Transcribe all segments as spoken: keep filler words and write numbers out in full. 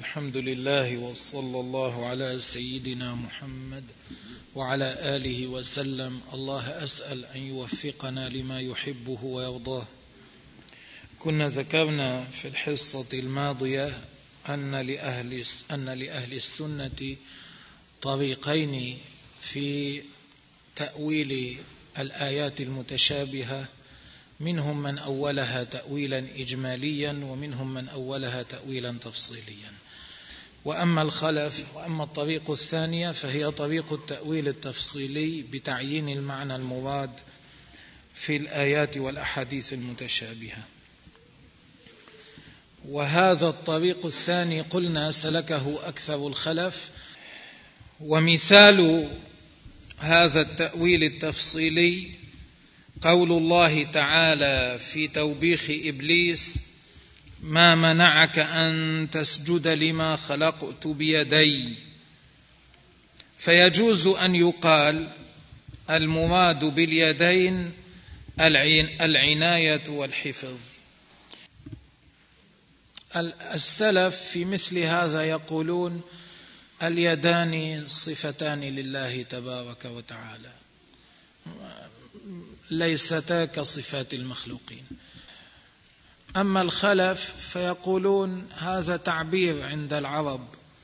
الحمد لله وصلى الله على سيدنا محمد وعلى آله وسلم. الله أسأل أن يوفقنا لما يحبه ويرضاه. كنا ذكرنا في الحصة الماضية أن لأهل, أن لأهل السنة طريقين في تأويل الآيات المتشابهة، منهم من أولها تأويلا إجماليا ومنهم من أولها تأويلا تفصيليا. وأما الخلف وأما الطريق الثانية فهي طريق التأويل التفصيلي بتعيين المعنى المراد في الآيات والأحاديث المتشابهة. وهذا الطريق الثاني قلنا سلكه أكثر الخلف، ومثال هذا التأويل التفصيلي قول الله تعالى في توبيخ إبليس: ما منعك أن تسجد لما خلقت بيدي. فيجوز أن يقال المراد باليدين العناية والحفظ. السلف في مثل هذا يقولون اليدان صفتان لله تبارك وتعالى، ليستا كصفات المخلوقين. أما الخلف فيقولون هذا تعبير عند العرب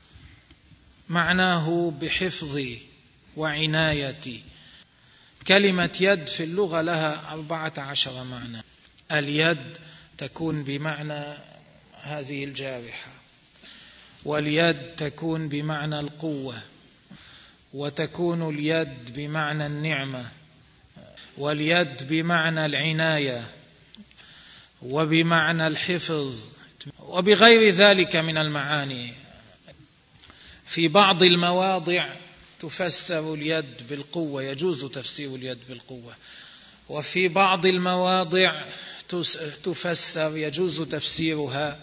معناه بحفظ وعناية. كلمة يد في اللغة لها أربعة عشر معنى. اليد تكون بمعنى هذه الجارحة، واليد تكون بمعنى القوة، وتكون اليد بمعنى النعمة، واليد بمعنى العناية، وبمعنى الحفظ، وبغير ذلك من المعاني. في بعض المواضع تفسر اليد بالقوة، يجوز تفسير اليد بالقوة. وفي بعض المواضع تفسر يجوز تفسيرها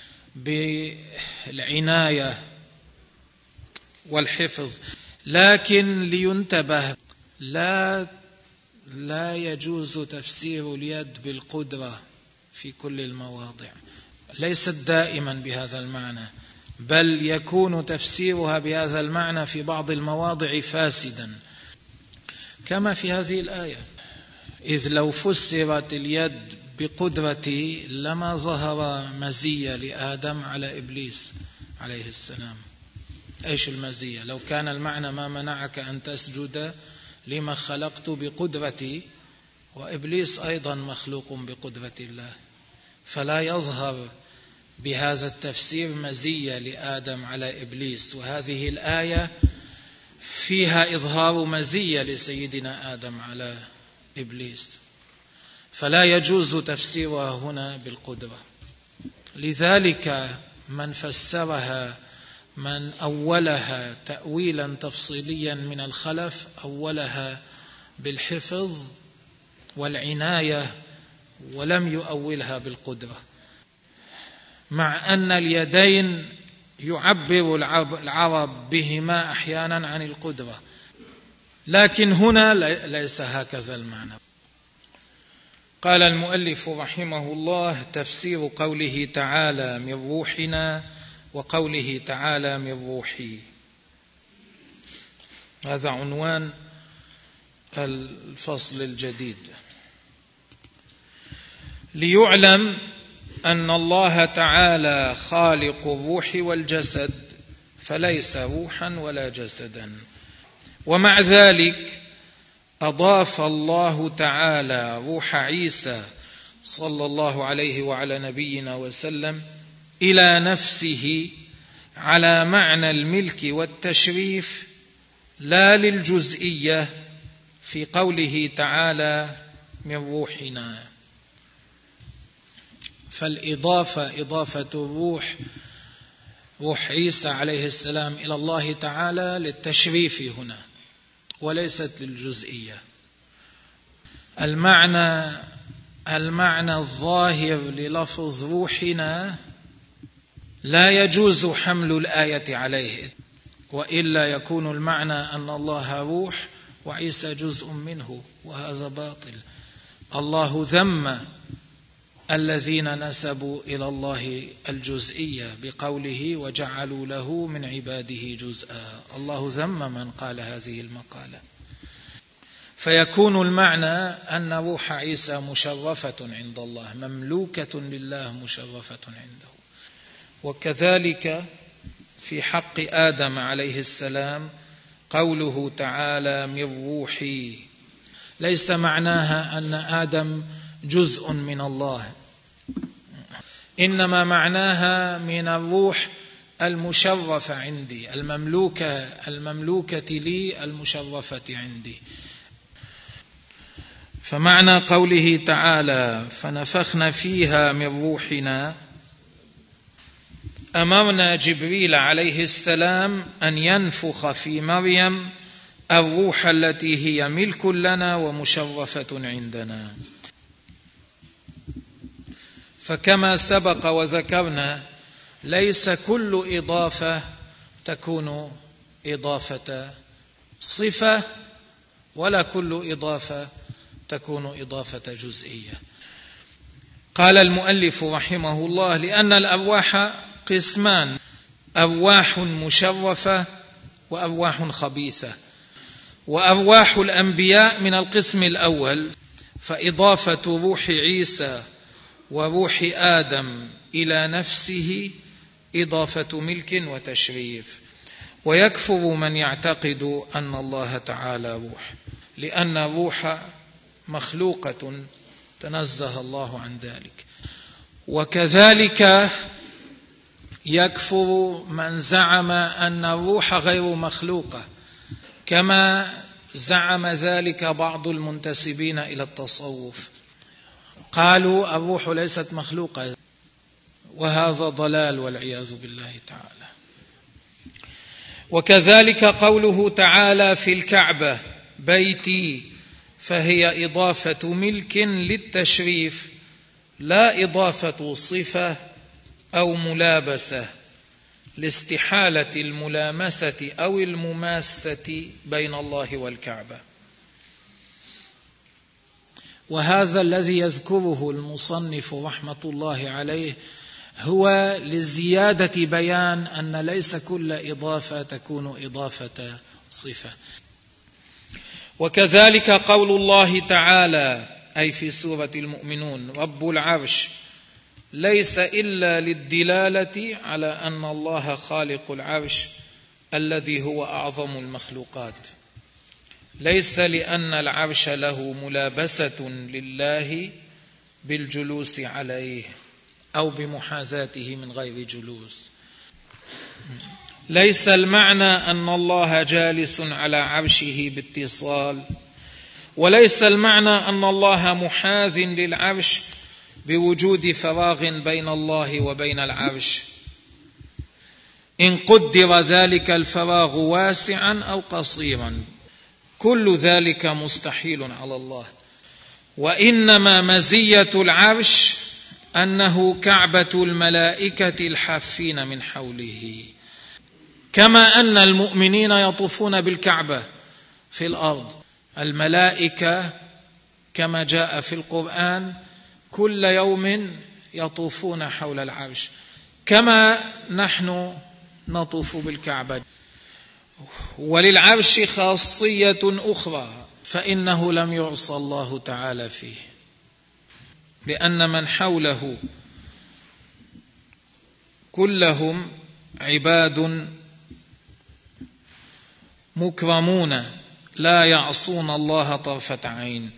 بالعناية والحفظ. لكن لينتبه، لا لا يجوز تفسير اليد بالقدرة في كل المواضع، ليست دائما بهذا المعنى، بل يكون تفسيرها بهذا المعنى في بعض المواضع فاسدا، كما في هذه الآية: إذ لو فسرت اليد بقدرتي لما ظهر مزية لآدم على إبليس عليه السلام. إيش المزية؟ لو كان المعنى ما منعك أن تسجد لما خلقت بقدرتي، وإبليس أيضا مخلوق بقدرة الله، فلا يظهر بهذا التفسير مزية لآدم على إبليس. وهذه الآية فيها إظهار مزية لسيدنا آدم على إبليس، فلا يجوز تفسيرها هنا بالقدرة. لذلك من فسرها من أولها تأويلا تفصيليا من الخلف أولها بالحفظ والعناية ولم يؤولها بالقدرة، مع أن اليدين يعبر العرب بهما أحيانا عن القدرة، لكن هنا ليس هكذا المعنى. قال المؤلف رحمه الله: تفسير قوله تعالى من روحنا وقوله تعالى من روحي. هذا عنوان الفصل الجديد. ليعلم أن الله تعالى خالق الروح والجسد، فليس روحا ولا جسدا. ومع ذلك أضاف الله تعالى روح عيسى صلى الله عليه وعلى نبينا وسلم إلى نفسه على معنى الملك والتشريف لا للجزئية في قوله تعالى من روحنا. فالإضافة إضافة الروح روح عيسى عليه السلام إلى الله تعالى للتشريف هنا وليست للجزئية. المعنى المعنى الظاهر للفظ روحنا لا يجوز حمل الآية عليه، وإلا يكون المعنى أن الله روح وعيسى جزء منه، وهذا باطل. الله ذم الذين نسبوا إلى الله الجزئية بقوله وجعلوا له من عباده جزءا. الله ذم من قال هذه المقالة. فيكون المعنى أن روح عيسى مشرفة عند الله، مملوكة لله، مشرفة عنده. وكذلك في حق آدم عليه السلام قوله تعالى من روحي، ليس معناها أن آدم جزء من الله، إنما معناها من الروح المشرفة عندي، المملوكة المملوكة لي، المشرفة عندي. فمعنى قوله تعالى فنفخنا فيها من روحنا، أمرنا جبريل عليه السلام أن ينفخ في مريم الروح التي هي ملك لنا ومشرفة عندنا. فكما سبق وذكرنا ليس كل إضافة تكون إضافة صفة، ولا كل إضافة تكون إضافة جزئية. قال المؤلف رحمه الله لأن الأرواح قسمان، أرواح مشرفة وأرواح خبيثة. وأرواح الأنبياء من القسم الأول، فإضافة روح عيسى وروح آدم إلى نفسه إضافة ملك وتشريف. ويكفر من يعتقد أن الله تعالى روح، لأن الروح مخلوقة تنزه الله عن ذلك. وكذلك يكفر من زعم أن الروح غير مخلوقة، كما زعم ذلك بعض المنتسبين إلى التصوف، قالوا الروح ليست مخلوقة، وهذا ضلال والعياذ بالله تعالى. وكذلك قوله تعالى في الكعبة بيتي، فهي إضافة ملك للتشريف، لا إضافة صفة أو ملابسة، لاستحالة الملامسة أو المماسة بين الله والكعبة. وهذا الذي يذكره المصنف رحمة الله عليه هو لزيادة بيان أن ليس كل إضافة تكون إضافة صفة. وكذلك قول الله تعالى أي في سورة المؤمنون رب العرش، ليس إلا للدلالة على أن الله خالق العرش الذي هو أعظم المخلوقات، ليس لأن العرش له ملابسة لله بالجلوس عليه أو بمحاذاته من غير جلوس. ليس المعنى أن الله جالس على عرشه باتصال، وليس المعنى أن الله محاذ للعرش بوجود فراغ بين الله وبين العرش، إن قدر ذلك الفراغ واسعا أو قصيرا، كل ذلك مستحيل على الله. وإنما مزية العرش أنه كعبة الملائكة الحافين من حوله، كما أن المؤمنين يطوفون بالكعبة في الأرض، الملائكة كما جاء في القرآن كل يوم يطوفون حول العرش، كما نحن نطوف بالكعبة. وللعرش خاصية أخرى، فإنه لم يعصى الله تعالى فيه، لأن من حوله كلهم عباد مكرمون لا يعصون الله طرفة عين.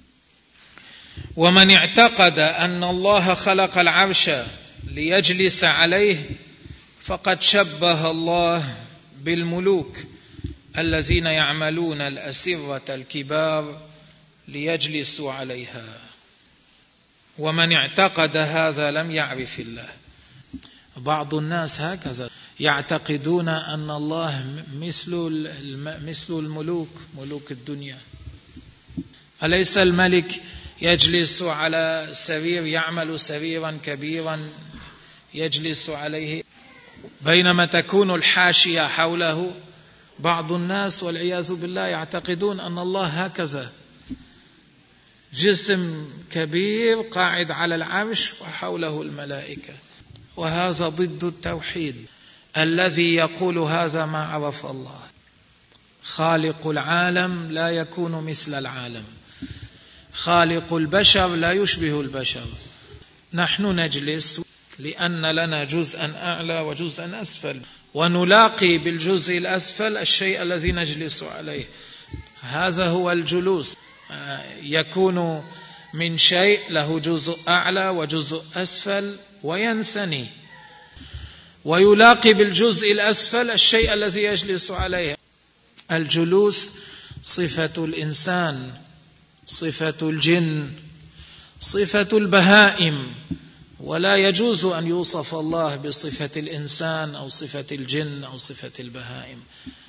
ومن اعتقد أن الله خلق العرش ليجلس عليه فقد شبه الله بالملوك الذين يعملون الأسرة الكبار ليجلسوا عليها. ومن اعتقد هذا لم يعرف الله. بعض الناس هكذا يعتقدون أن الله مثل مثل الملوك، ملوك الدنيا. أليس الملك يجلس على سرير، يعمل سريرا كبيرا يجلس عليه، بينما تكون الحاشية حوله؟ بعض الناس والعياذ بالله يعتقدون أن الله هكذا جسم كبير قاعد على العرش وحوله الملائكة، وهذا ضد التوحيد. الذي يقول هذا ما عرف الله. خالق العالم لا يكون مثل العالم، خالق البشر لا يشبه البشر. نحن نجلس لأن لنا جزءا أعلى وجزءا أسفل، ونلاقي بالجزء الأسفل الشيء الذي نجلس عليه. هذا هو الجلوس، يكون من شيء له جزء أعلى وجزء أسفل وينثني، ويلاقي بالجزء الأسفل الشيء الذي يجلس عليه. الجلوس صفة الإنسان، صفة الجن، صفة البهائم، ولا يجوز أن يوصف الله بصفة الإنسان أو صفة الجن أو صفة البهائم.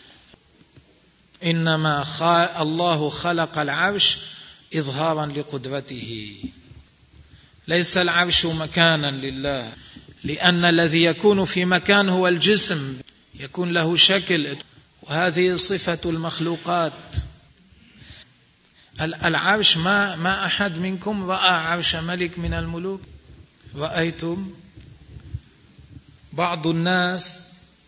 إنما الله خلق العرش إظهارا لقدرته، ليس العرش مكانا لله، لأن الذي يكون في مكان هو الجسم، يكون له شكل، وهذه صفة المخلوقات. العرش ما ما أحد منكم رأى عرش ملك من الملوك؟ رأيتم؟ بعض الناس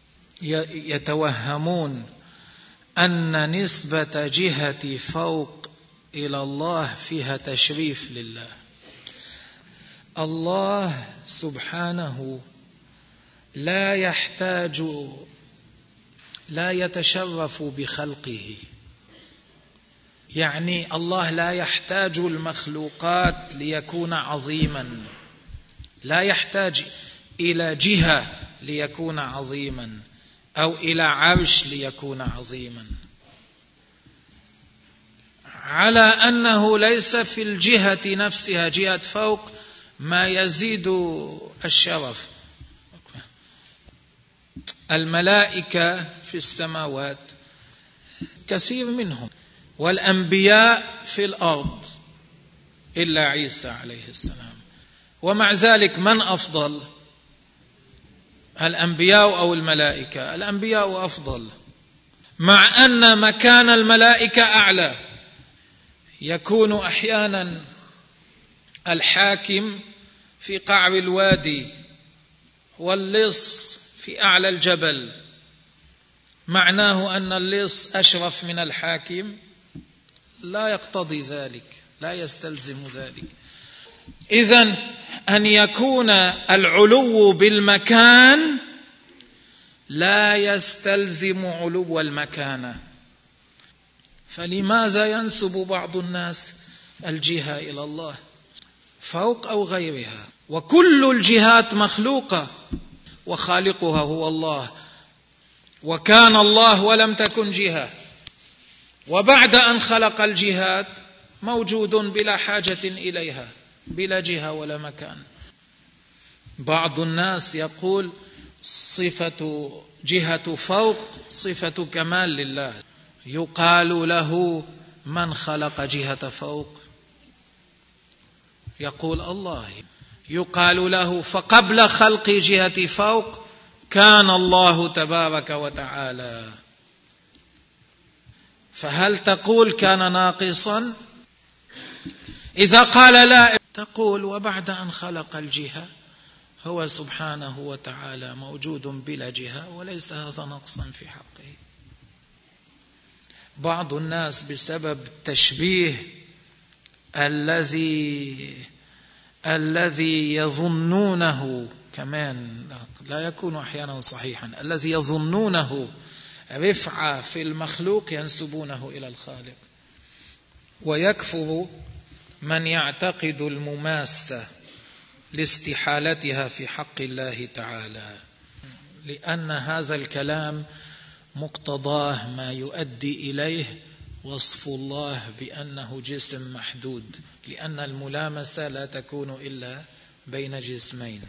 يتوهمون أن نسبة جهة فوق إلى الله فيها تشريف لله. الله سبحانه لا يحتاج، لا يتشرف بخلقه، يعني الله لا يحتاج المخلوقات ليكون عظيما، لا يحتاج إلى جهة ليكون عظيما أو إلى عرش ليكون عظيما، على أنه ليس في الجهة نفسها، جهة فوق، ما يزيد الشرف. الملائكة في السماوات كثير منهم، والأنبياء في الأرض إلا عيسى عليه السلام. ومع ذلك من أفضل، الأنبياء أو الملائكة؟ الأنبياء أفضل، مع أن مكان الملائكة أعلى. يكون أحيانا الحاكم في قعر الوادي واللص في أعلى الجبل، معناه أن اللص أشرف من الحاكم؟ لا يقتضي ذلك، لا يستلزم ذلك. إذن أن يكون العلو بالمكان لا يستلزم علو المكانة. فلماذا ينسب بعض الناس الجهة إلى الله فوق أو غيرها؟ وكل الجهات مخلوقة وخالقها هو الله، وكان الله ولم تكن جهة، وبعد أن خلق الجهات موجود بلا حاجة إليها، بلا جهة ولا مكان. بعض الناس يقول صفة جهة فوق صفة كمال لله، يقال له من خلق جهة فوق؟ يقول الله. يقال له فقبل خلق جهة فوق كان الله تبارك وتعالى، فهل تقول كان ناقصا؟ إذا قال لا، تقول وبعد أن خلق الجهة هو سبحانه وتعالى موجود بلا جهة، وليس هذا نقصا في حقه. بعض الناس بسبب التشبيه الذي الذي يظنونه كمان لا يكون أحيانا صحيحا، الذي يظنونه رفعة في المخلوق ينسبونه إلى الخالق. ويكفر من يعتقد المماسة لاستحالتها في حق الله تعالى، لأن هذا الكلام مقتضاه ما يؤدي إليه وصف الله بأنه جسم محدود، لأن الملامسة لا تكون إلا بين جسمين.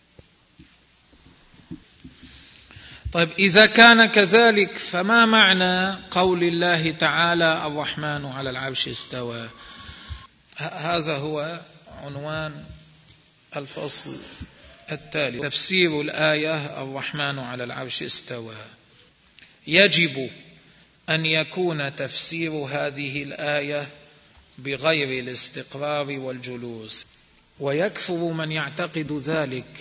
طيب إذا كان كذلك فما معنى قول الله تعالى الرحمن على العرش استوى؟ هذا هو عنوان الفصل التالي، تفسير الآية الرحمن على العرش استوى. يجب أن يكون تفسير هذه الآية بغير الاستقرار والجلوس. ويكفر من يعتقد ذلك،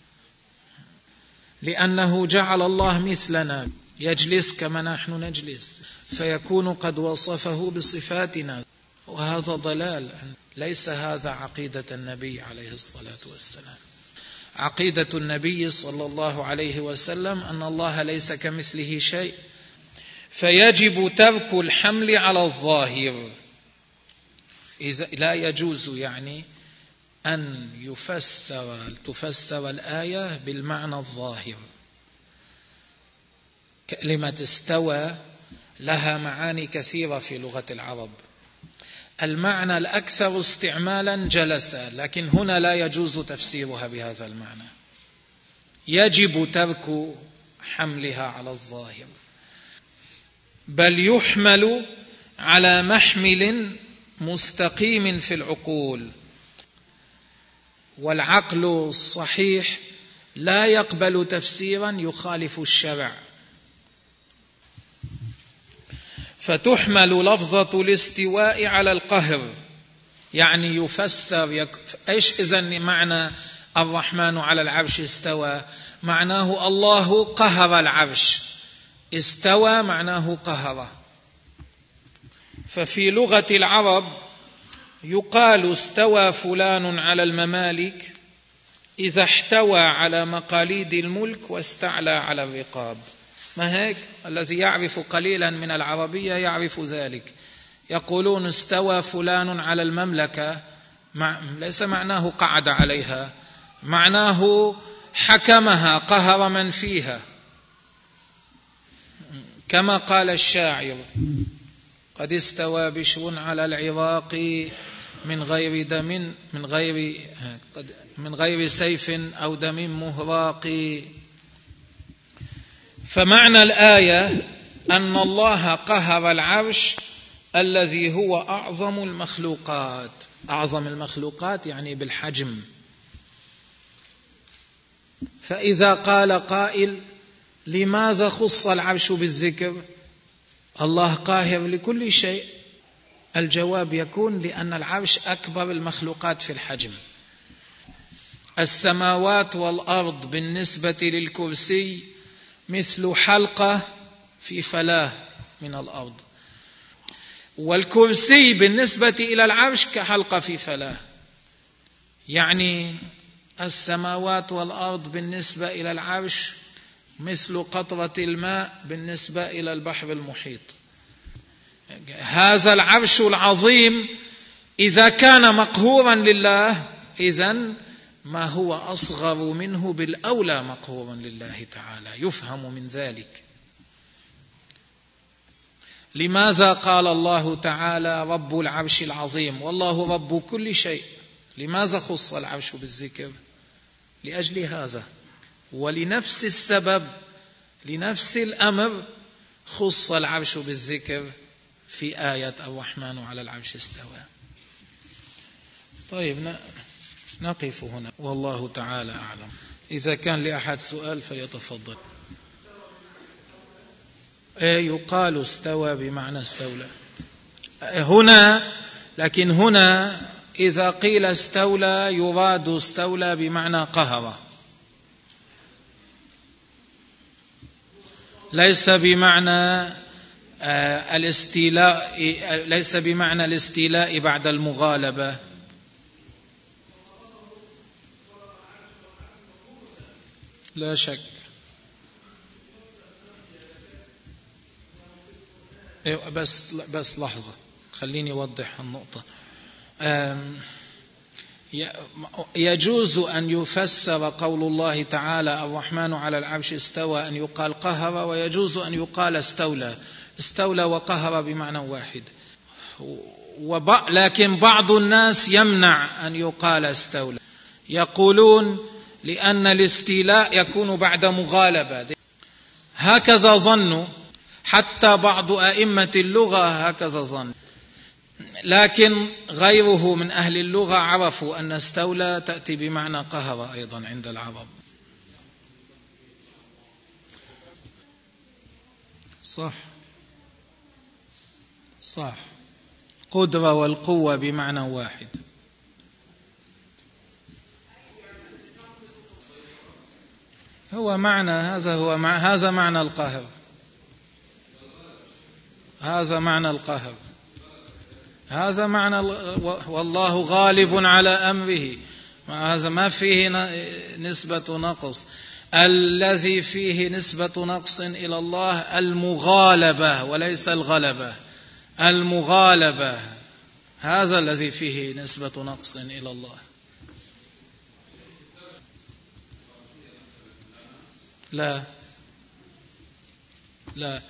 لأنه جعل الله مثلنا يجلس كما نحن نجلس، فيكون قد وصفه بصفاتنا، وهذا ضلال. ليس هذا عقيدة النبي عليه الصلاة والسلام. عقيدة النبي صلى الله عليه وسلم أن الله ليس كمثله شيء، فيجب ترك الحمل على الظاهر. إذا لا يجوز يعني أن يفسر تفسر الآية بالمعنى الظاهر. كلمة استوى لها معاني كثيرة في لغة العرب. المعنى الأكثر استعمالا جلس، لكن هنا لا يجوز تفسيرها بهذا المعنى. يجب ترك حملها على الظاهر، بل يحمل على محمل مستقيم في العقول، والعقل الصحيح لا يقبل تفسيرا يخالف الشرع. فتحمل لفظة الاستواء على القهر، يعني يفسر يك... ايش اذن معنى الرحمن على العرش استوى؟ معناه الله قهر العرش، استوى معناه قهر. ففي لغة العرب يقال استوى فلان على الممالك إذا احتوى على مقاليد الملك واستعلى على الرقاب. ما هيك؟ الذي يعرف قليلا من العربية يعرف ذلك. يقولون استوى فلان على المملكة، مع ليس معناه قعد عليها، معناه حكمها، قهر من فيها. كما قال الشاعر: قد استوى بشر على العراق من غير دم من غير من غير سيف أو دم مهراق. فمعنى الآية أن الله قهر العرش الذي هو أعظم المخلوقات. أعظم المخلوقات يعني بالحجم. فإذا قال قائل: لماذا خص العرش بالذكر؟ الله قاهر لكل شيء. الجواب يكون: لأن العرش أكبر المخلوقات في الحجم. السماوات والأرض بالنسبة للكرسي مثل حلقة في فلاة من الأرض، والكرسي بالنسبة إلى العرش كحلقة في فلاة. يعني السماوات والأرض بالنسبة إلى العرش مثل قطرة الماء بالنسبة إلى البحر المحيط. هذا العرش العظيم إذا كان مقهورا لله، إذن ما هو أصغر منه بالأولى مقهورا لله تعالى. يفهم من ذلك لماذا قال الله تعالى رب العرش العظيم والله رب كل شيء. لماذا خص العرش بالذكر؟ لأجل هذا. ولنفس السبب، لنفس الأمر، خص العرش بالذكر في آية الرحمن على العرش استوى. طيب نقف هنا والله تعالى أعلم. إذا كان لأحد سؤال فليتفضل. يقال استوى بمعنى استولى هنا، لكن هنا إذا قيل استولى يراد استولى بمعنى قهر، ليس بمعنى الاستيلاء، ليس بمعنى الاستيلاء بعد المغالبة. لا شك. بس بس لحظة، خليني أوضح النقطة. يجوز أن يفسر قول الله تعالى الرحمن على العرش استوى أن يقال قهر، ويجوز أن يقال استولى. استولى وقهر بمعنى واحد. لكن بعض الناس يمنع أن يقال استولى، يقولون لأن الاستيلاء يكون بعد مغالبة. هكذا ظنوا، حتى بعض أئمة اللغة هكذا ظن، لكن غيره من أهل اللغة عرفوا أن استولى تأتي بمعنى قهر أيضا عند العرب. صح صح القدرة والقوة بمعنى واحد. هو معنى هذا هو مع هذا معنى القهر، هذا معنى القهر، هذا معنى والله غالب على أمره. هذا ما فيه نسبة نقص. الذي فيه نسبة نقص إلى الله المغالبة وليس الغلبة. المغالبة هذا الذي فيه نسبة نقص إلى الله. لا لا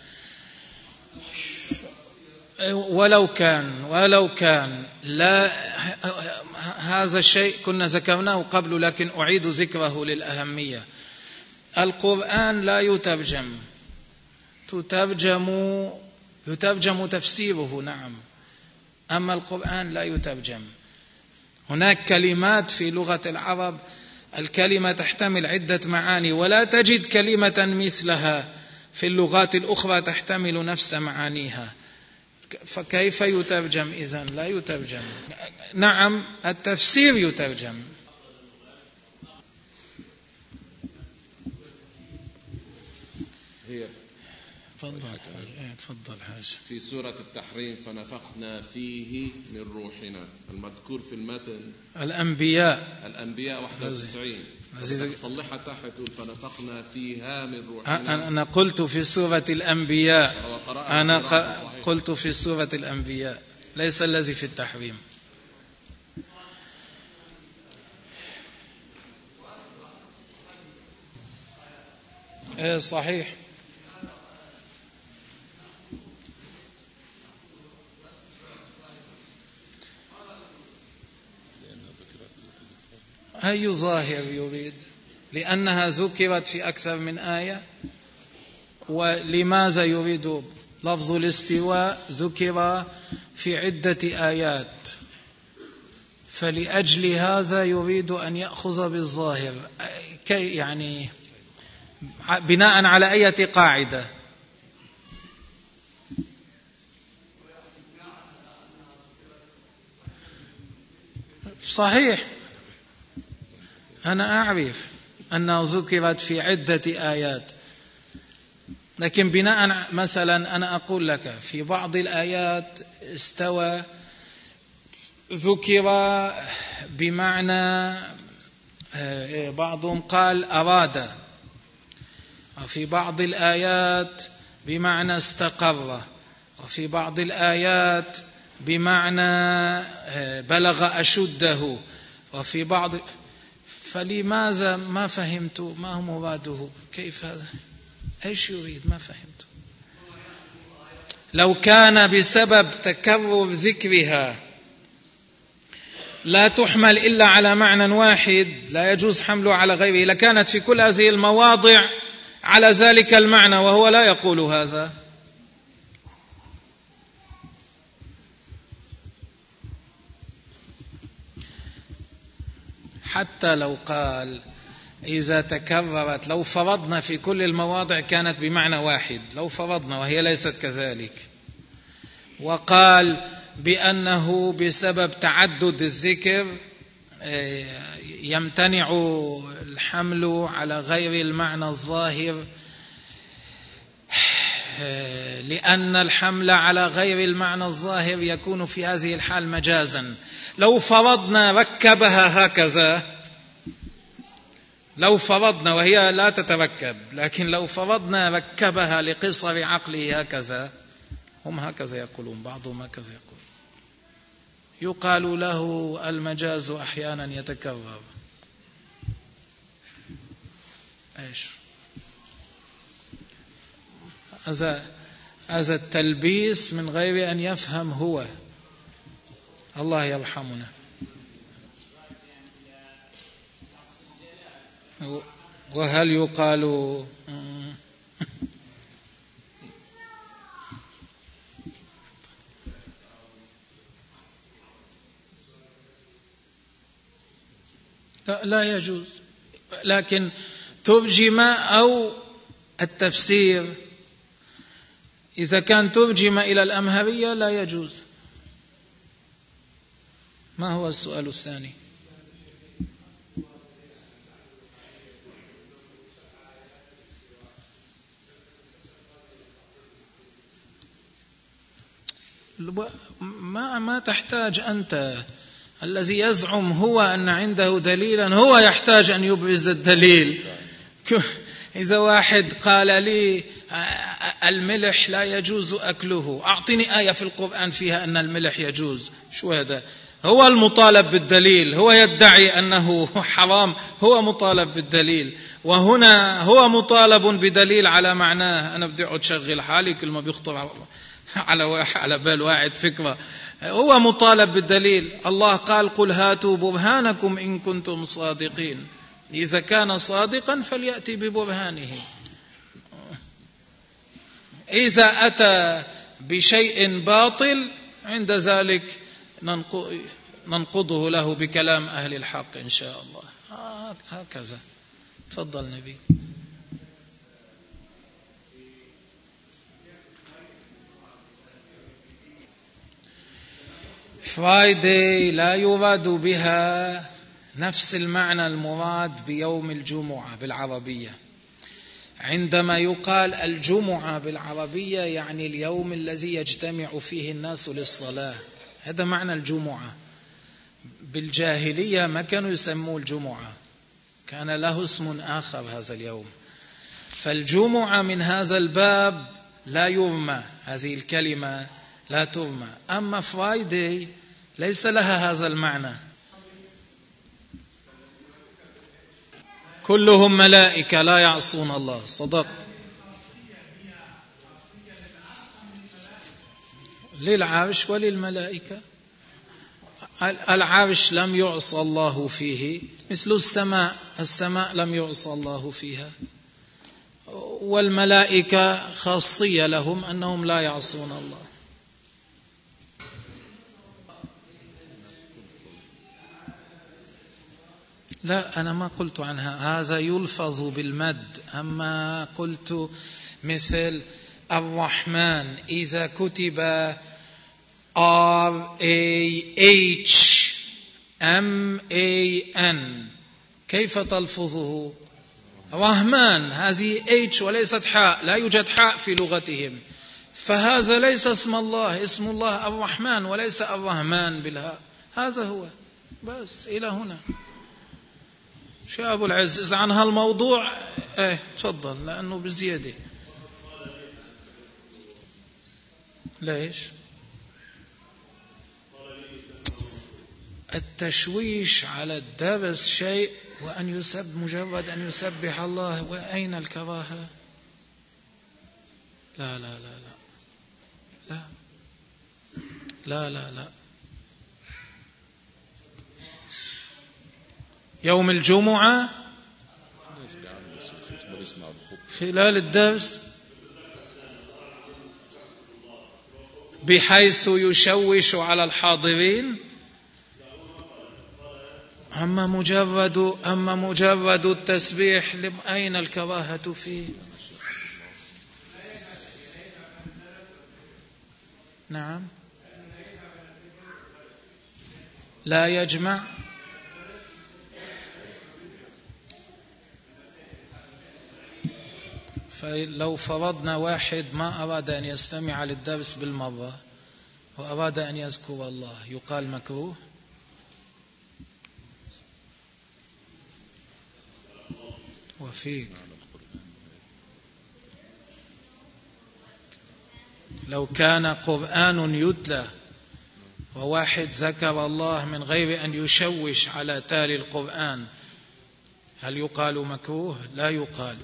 ولو كان ولو كان لا، هذا الشيء كنا ذكرناه قبل لكن أعيد ذكره للأهمية. القرآن لا يترجم، تترجم يترجم تفسيره نعم، أما القرآن لا يترجم. هناك كلمات في لغة العرب الكلمة تحتمل عدة معاني ولا تجد كلمة مثلها في اللغات الأخرى تحتمل نفس معانيها، فكيف يترجم إذن؟ لا يترجم. نعم التفسير يترجم. هي تفضل تفضل حاج. في سورة التحريم فنفخنا فيه من روحنا، المذكور في المتن الأنبياء الأنبياء واحد وتسعين، صلحها تحت فنفخنا فيها من روحنا. أنا قلت في سورة الأنبياء، أنا قلت في سورة الأنبياء ليس الذي في التحريم. إيه صحيح. أي ظاهر يريد؟ لأنها ذكرت في أكثر من آية. ولماذا يريد لفظ الاستواء؟ ذكر في عدة آيات، فلأجل هذا يريد أن يأخذ بالظاهر. كي يعني بناء على أي قاعدة؟ صحيح، أنا أعرف أنها ذكرت في عدة آيات، لكن بناء مثلا أنا أقول لك في بعض الآيات استوى ذكر بمعنى، بعضهم قال أراد، وفي بعض الآيات بمعنى استقر، وفي بعض الآيات بمعنى بلغ أشده، وفي بعض. فلماذا ما فهمت ما هو مراده؟ كيف هذا؟ ايش يريد؟ ما فهمت. لو كان بسبب تكرر ذكرها لا تحمل إلا على معنى واحد لا يجوز حمله على غيره لكانت في كل هذه المواضع على ذلك المعنى، وهو لا يقول هذا. حتى لو قال إذا تكررت، لو فرضنا في كل المواضع كانت بمعنى واحد، لو فرضنا وهي ليست كذلك، وقال بأنه بسبب تعدد الذكر يمتنع الحمل على غير المعنى الظاهر، لأن الحمل على غير المعنى الظاهر يكون في هذه الحال مجازا. لو فرضنا ركبها هكذا، لو فرضنا وهي لا تتركب، لكن لو فرضنا ركبها لقصر عقله هكذا، هم هكذا يقولون، بعضهم هكذا يقول، يقال له المجاز أحيانا يتكرر. ايش هذا؟ هذا التلبيس من غير أن يفهم هو. الله يرحمنا. وهل يقال لا, لا يجوز، لكن ترجم أو التفسير إذا كان ترجم إلى الأمهرية لا يجوز، ما هو السؤال الثاني؟ ما ما تحتاج أنت. الذي يزعم هو أن عنده دليلا هو يحتاج أن يبرز الدليل. إذا واحد قال لي الملح لا يجوز أكله، أعطني آية في القرآن فيها أن الملح يجوز. شو هذا؟ هو المطالب بالدليل، هو يدعي أنه حرام، هو مطالب بالدليل. وهنا هو مطالب بدليل على معناه. أنا بدي أقعد شغل حالي كل ما بيخطر على على بال واحد فكرة. هو مطالب بالدليل. الله قال قل هاتوا برهانكم إن كنتم صادقين. إذا كان صادقا فليأتي ببرهانه. إذا أتى بشيء باطل عند ذلك ننقضه له بكلام أهل الحق إن شاء الله. هكذا. تفضل نبي. فرايداي لا يراد بها نفس المعنى المراد بيوم الجمعة بالعربية. عندما يقال الجمعة بالعربية يعني اليوم الذي يجتمع فيه الناس للصلاة، هذا معنى الجمعة. بالجاهلية ما كانوا يسموه الجمعة، كان له اسم آخر هذا اليوم. فالجمعة من هذا الباب لا يرمى، هذه الكلمة لا ترمى. أما فرايداي ليس لها هذا المعنى. كلهم ملائكة لا يعصون الله. صدق. للعرش وللملائكة. العرش لم يعصى الله فيه مثل السماء، السماء لم يعصى الله فيها. والملائكة خاصية لهم أنهم لا يعصون الله. لا، أنا ما قلت عنها، هذا يلفظ بالمد. أما قلت مثل الرحمن إذا كتب R A H M A N كيف تلفظه؟ رحمن، هذه H وليست حاء، لا يوجد حاء في لغتهم. فهذا ليس اسم الله، اسم الله الرحمن وليس الرحمن بالهاء. هذا هو بس. إلى هنا شو أبو العز إذا عن هالموضوع ايه تفضل، لأنه بزيادة. ليش؟ التشويش على الدرس شيء، وأن يسب مجرد أن يسبح الله، وأين الكراهة؟ لا لا لا لا لا لا لا لا. يوم الجمعة خلال الدرس بحيث يشوش على الحاضرين. أما مجرد أما مجرد التسبيح أين الكراهة فيه؟ نعم، لا يجمع. فلو فرضنا واحد ما أراد أن يستمع للدرس بالمرة وأراد أن يذكر الله، يقال مكروه؟ وفيك لو كان قرآن يتلى وواحد ذكر الله من غير أن يشوش على تالي القرآن، هل يقال مكروه؟ لا يقال.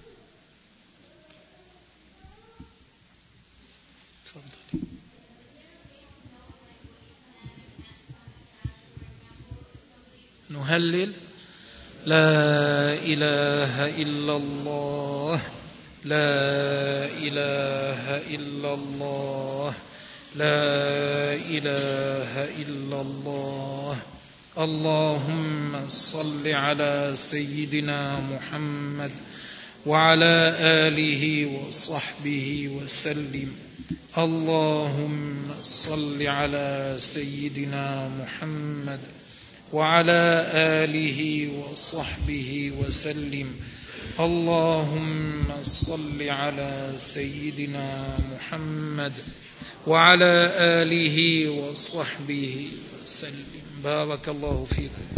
نهلل لا إله إلا الله، لا إله إلا الله، لا إله إلا الله. اللهم صل على سيدنا محمد وعلى آله وصحبه وسلم. اللهم صل على سيدنا محمد وعلى آله وصحبه وسلم. اللهم صل على سيدنا محمد وعلى آله وصحبه وسلم. بارك الله فيكم.